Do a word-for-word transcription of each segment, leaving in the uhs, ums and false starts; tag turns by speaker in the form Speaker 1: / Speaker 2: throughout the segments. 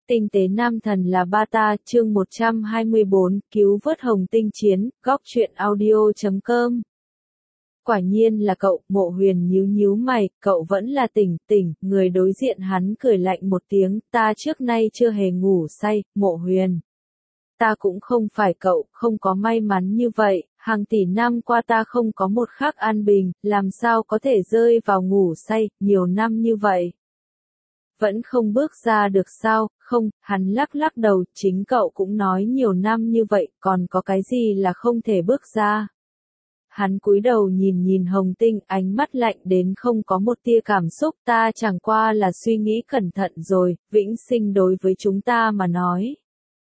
Speaker 1: Tinh tế nam thần là ba ta, chương một trăm hai mươi bốn, cứu vớt Hồng Tinh chiến, góc truyện audio chấm com. Quả nhiên là cậu, Mộ Huyền nhíu nhíu mày, cậu vẫn là tỉnh, tỉnh, người đối diện hắn cười lạnh một tiếng, ta trước nay chưa hề ngủ say, Mộ Huyền. Ta cũng không phải cậu, không có may mắn như vậy, hàng tỷ năm qua ta không có một khắc an bình, làm sao có thể rơi vào ngủ say, nhiều năm như vậy. Vẫn không bước ra được sao, không, hắn lắc lắc đầu, chính cậu cũng nói nhiều năm như vậy, còn có cái gì là không thể bước ra. Hắn cúi đầu nhìn nhìn Hồng Tinh, ánh mắt lạnh đến không có một tia cảm xúc, ta chẳng qua là suy nghĩ cẩn thận rồi, vĩnh sinh đối với chúng ta mà nói.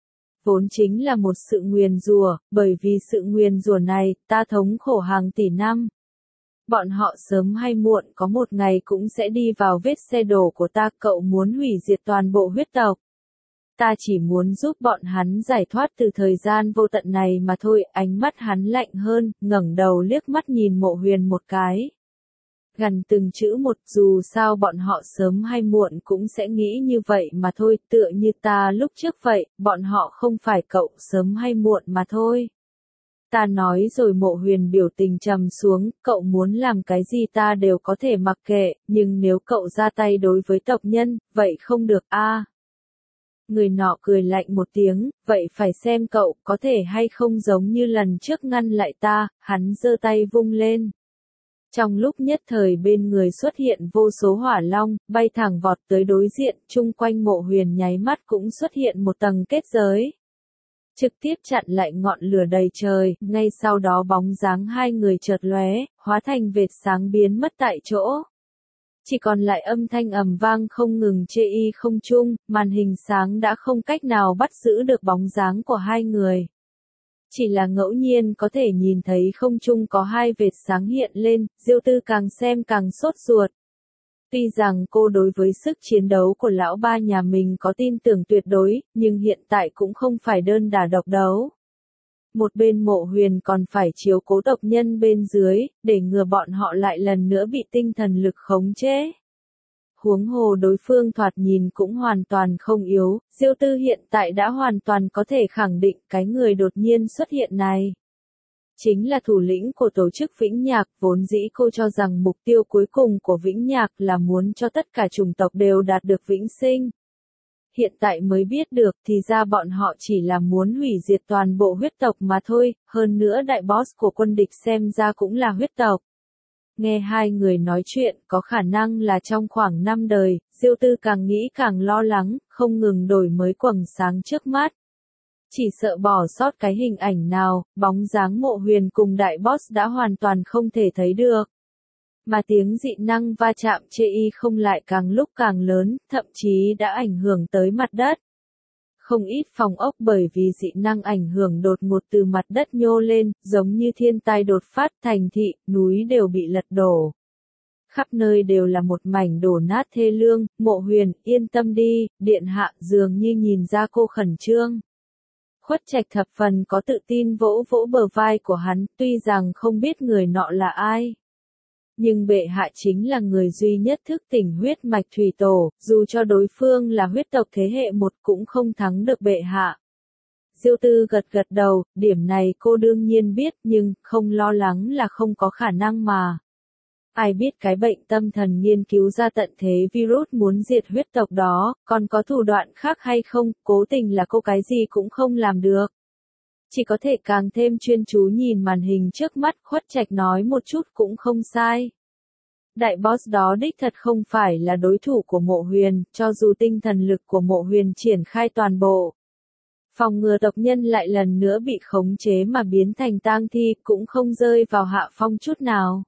Speaker 1: Vốn chính là một sự nguyền rủa, bởi vì sự nguyền rủa này, ta thống khổ hàng tỷ năm. Bọn họ sớm hay muộn có một ngày cũng sẽ đi vào vết xe đổ của ta, cậu muốn hủy diệt toàn bộ huyết tộc. Ta chỉ muốn giúp bọn hắn giải thoát từ thời gian vô tận này mà thôi, ánh mắt hắn lạnh hơn, ngẩng đầu liếc mắt nhìn Mộ Huyền một cái. Gần từng chữ một, dù sao bọn họ sớm hay muộn cũng sẽ nghĩ như vậy mà thôi, tựa như ta lúc trước vậy, bọn họ không phải cậu, sớm hay muộn mà thôi. Ta nói rồi. Mộ Huyền biểu tình trầm xuống, cậu muốn làm cái gì ta đều có thể mặc kệ, nhưng nếu cậu ra tay đối với tộc nhân, vậy không được a. À, người nọ cười lạnh một tiếng, vậy phải xem cậu có thể hay không giống như lần trước ngăn lại ta, hắn giơ tay vung lên. Trong lúc nhất thời bên người xuất hiện vô số hỏa long, bay thẳng vọt tới đối diện, chung quanh Mộ Huyền nháy mắt cũng xuất hiện một tầng kết giới. Trực tiếp chặn lại ngọn lửa đầy trời, ngay sau đó bóng dáng hai người chợt lóe, hóa thành vệt sáng biến mất tại chỗ. Chỉ còn lại âm thanh ầm vang không ngừng chê y không trung, màn hình sáng đã không cách nào bắt giữ được bóng dáng của hai người. Chỉ là ngẫu nhiên có thể nhìn thấy không trung có hai vệt sáng hiện lên, Diêu Tư càng xem càng sốt ruột. Tuy rằng cô đối với sức chiến đấu của lão ba nhà mình có tin tưởng tuyệt đối, nhưng hiện tại cũng không phải đơn đả độc đấu. Một bên Mộ Huyền còn phải chiếu cố tộc nhân bên dưới, để ngừa bọn họ lại lần nữa bị tinh thần lực khống chế. Huống hồ đối phương thoạt nhìn cũng hoàn toàn không yếu, Diêu Tư hiện tại đã hoàn toàn có thể khẳng định cái người đột nhiên xuất hiện này chính là thủ lĩnh của tổ chức Vĩnh Nhạc, vốn dĩ cô cho rằng mục tiêu cuối cùng của Vĩnh Nhạc là muốn cho tất cả chủng tộc đều đạt được vĩnh sinh. Hiện tại mới biết được thì ra bọn họ chỉ là muốn hủy diệt toàn bộ huyết tộc mà thôi, hơn nữa đại boss của quân địch xem ra cũng là huyết tộc. Nghe hai người nói chuyện, có khả năng là trong khoảng năm đời, Diêu Tư càng nghĩ càng lo lắng, không ngừng đổi mới quầng sáng trước mắt. Chỉ sợ bỏ sót cái hình ảnh nào, bóng dáng Mộ Huyền cùng đại boss đã hoàn toàn không thể thấy được. Mà tiếng dị năng va chạm chê y không lại càng lúc càng lớn, thậm chí đã ảnh hưởng tới mặt đất. Không ít phòng ốc bởi vì dị năng ảnh hưởng đột ngột từ mặt đất nhô lên, giống như thiên tai đột phát, thành thị, núi đều bị lật đổ. Khắp nơi đều là một mảnh đổ nát thê lương, Mộ Huyền, yên tâm đi, điện hạ dường như nhìn ra cô khẩn trương. Khuất Trạch thập phần có tự tin vỗ vỗ bờ vai của hắn, tuy rằng không biết người nọ là ai. Nhưng bệ hạ chính là người duy nhất thức tỉnh huyết mạch thủy tổ, dù cho đối phương là huyết tộc thế hệ một cũng không thắng được bệ hạ. Diêu Tư gật gật đầu, điểm này cô đương nhiên biết nhưng không lo lắng là không có khả năng mà. Ai biết cái bệnh tâm thần nghiên cứu ra tận thế virus muốn diệt huyết tộc đó, còn có thủ đoạn khác hay không, cố tình là cô cái gì cũng không làm được. Chỉ có thể càng thêm chuyên chú nhìn màn hình trước mắt, Khuất Trạch nói một chút cũng không sai. Đại boss đó đích thật không phải là đối thủ của Mộ Huyền, cho dù tinh thần lực của Mộ Huyền triển khai toàn bộ. Phòng ngừa tộc nhân lại lần nữa bị khống chế mà biến thành tang thi cũng không rơi vào hạ phong chút nào.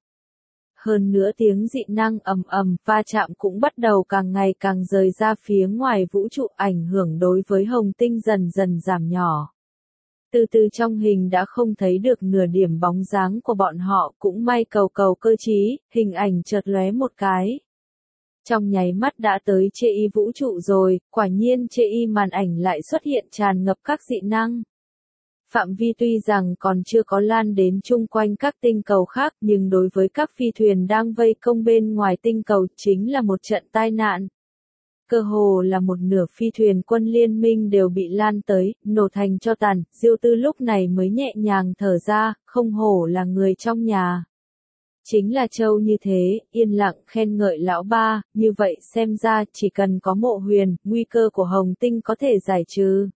Speaker 1: Hơn nữa tiếng dị năng ầm ầm va chạm cũng bắt đầu càng ngày càng rời ra phía ngoài vũ trụ, ảnh hưởng đối với Hồng Tinh dần dần giảm nhỏ. Từ từ trong hình đã không thấy được nửa điểm bóng dáng của bọn họ, cũng may cầu cầu cơ trí, hình ảnh chợt lóe một cái. Trong nháy mắt đã tới chê y vũ trụ rồi, quả nhiên chê y màn ảnh lại xuất hiện tràn ngập các dị năng. Phạm vi tuy rằng còn chưa có lan đến chung quanh các tinh cầu khác, nhưng đối với các phi thuyền đang vây công bên ngoài tinh cầu chính là một trận tai nạn. cơ hồ là một nửa phi thuyền quân liên minh đều bị lan tới, nổ thành tro tàn, Diêu Tư lúc này mới nhẹ nhàng thở ra, không hổ là người trong nhà. Chính là Châu như thế, yên lặng khen ngợi lão ba, như vậy xem ra chỉ cần có Mộ Huyền, nguy cơ của Hồng Tinh có thể giải trừ.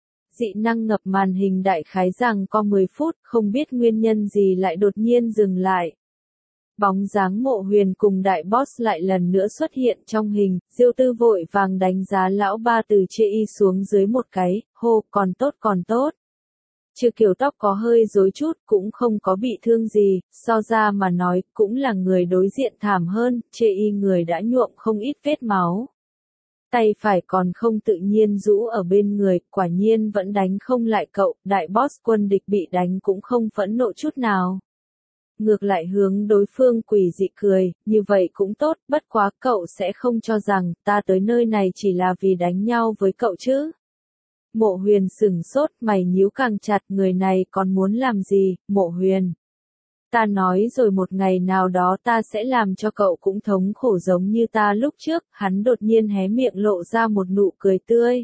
Speaker 1: Dị năng ngập màn hình đại khái rằng có mười phút, không biết nguyên nhân gì lại đột nhiên dừng lại. Bóng dáng Mộ Huyền cùng đại boss lại lần nữa xuất hiện trong hình, Diêu Tư vội vàng đánh giá lão ba từ chê y xuống dưới một cái, hô, còn tốt còn tốt. Chưa kiểu tóc có hơi rối chút, cũng không có bị thương gì, so ra mà nói, cũng là người đối diện thảm hơn, chê y người đã nhuộm không ít vết máu. Tay phải còn không tự nhiên rũ ở bên người, quả nhiên vẫn đánh không lại cậu, đại boss quân địch bị đánh cũng không phẫn nộ chút nào. Ngược lại hướng đối phương quỷ dị cười, như vậy cũng tốt, bất quá cậu sẽ không cho rằng, ta tới nơi này chỉ là vì đánh nhau với cậu chứ. Mộ Huyền sửng sốt, mày nhíu càng chặt, người này còn muốn làm gì, Mộ Huyền. Ta nói rồi một ngày nào đó ta sẽ làm cho cậu cũng thống khổ giống như ta lúc trước, hắn đột nhiên hé miệng lộ ra một nụ cười tươi.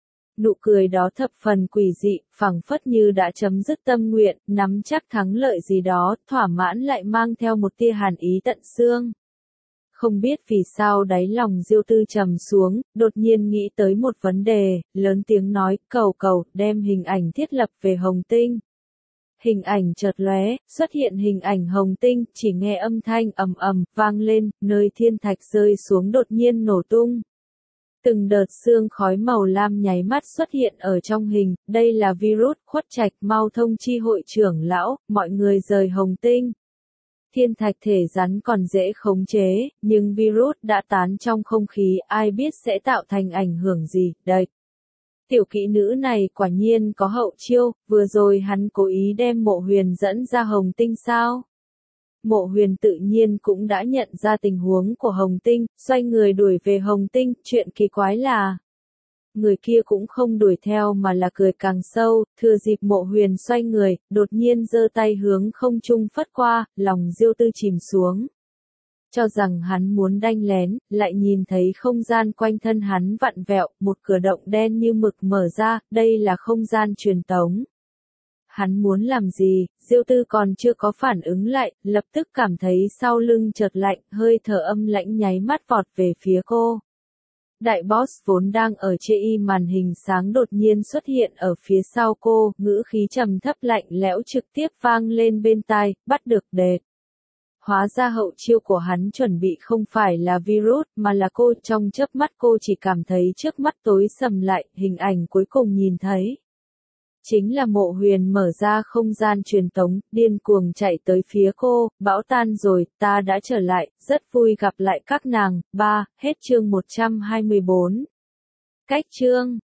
Speaker 1: Nụ cười đó thập phần quỷ dị, phảng phất như đã chấm dứt tâm nguyện, nắm chắc thắng lợi gì đó, thỏa mãn lại mang theo một tia hàn ý tận xương. Không biết vì sao đáy lòng Diêu Tư trầm xuống, đột nhiên nghĩ tới một vấn đề, lớn tiếng nói, cầu cầu, đem hình ảnh thiết lập về Hồng Tinh. Hình ảnh chợt lóe, xuất hiện hình ảnh Hồng Tinh, chỉ nghe âm thanh ầm ầm vang lên, nơi thiên thạch rơi xuống đột nhiên nổ tung. Từng đợt sương khói màu lam nháy mắt xuất hiện ở trong hình, đây là virus, Khuất Trạch mau thông chi hội trưởng lão, mọi người rời Hồng Tinh. Thiên thạch thể rắn còn dễ khống chế, nhưng virus đã tán trong không khí, ai biết sẽ tạo thành ảnh hưởng gì, đây. Tiểu kỹ nữ này quả nhiên có hậu chiêu, vừa rồi hắn cố ý đem Mộ Huyền dẫn ra Hồng Tinh sao? Mộ Huyền tự nhiên cũng đã nhận ra tình huống của Hồng Tinh, xoay người đuổi về Hồng Tinh, chuyện kỳ quái là người kia cũng không đuổi theo mà là cười càng sâu, thừa dịp Mộ Huyền xoay người, đột nhiên giơ tay hướng không trung phất qua, lòng Diêu Tư chìm xuống. Cho rằng hắn muốn đanh lén, lại nhìn thấy không gian quanh thân hắn vặn vẹo, một cửa động đen như mực mở ra, đây là không gian truyền tống. Hắn muốn làm gì, Diêu Tư còn chưa có phản ứng lại, lập tức cảm thấy sau lưng chợt lạnh, hơi thở âm lãnh nháy mắt vọt về phía cô. Đại boss vốn đang ở chê y màn hình sáng đột nhiên xuất hiện ở phía sau cô, ngữ khí trầm thấp lạnh lẽo trực tiếp vang lên bên tai, bắt được đệt. Hóa ra hậu chiêu của hắn chuẩn bị không phải là virus, mà là cô, trong chớp mắt cô chỉ cảm thấy trước mắt tối sầm lại, hình ảnh cuối cùng nhìn thấy. Chính là Mộ Huyền mở ra không gian truyền tống, điên cuồng chạy tới phía cô, bão tan rồi, ta đã trở lại, rất vui gặp lại các nàng, ba, hết chương một trăm hai mươi bốn. Cách chương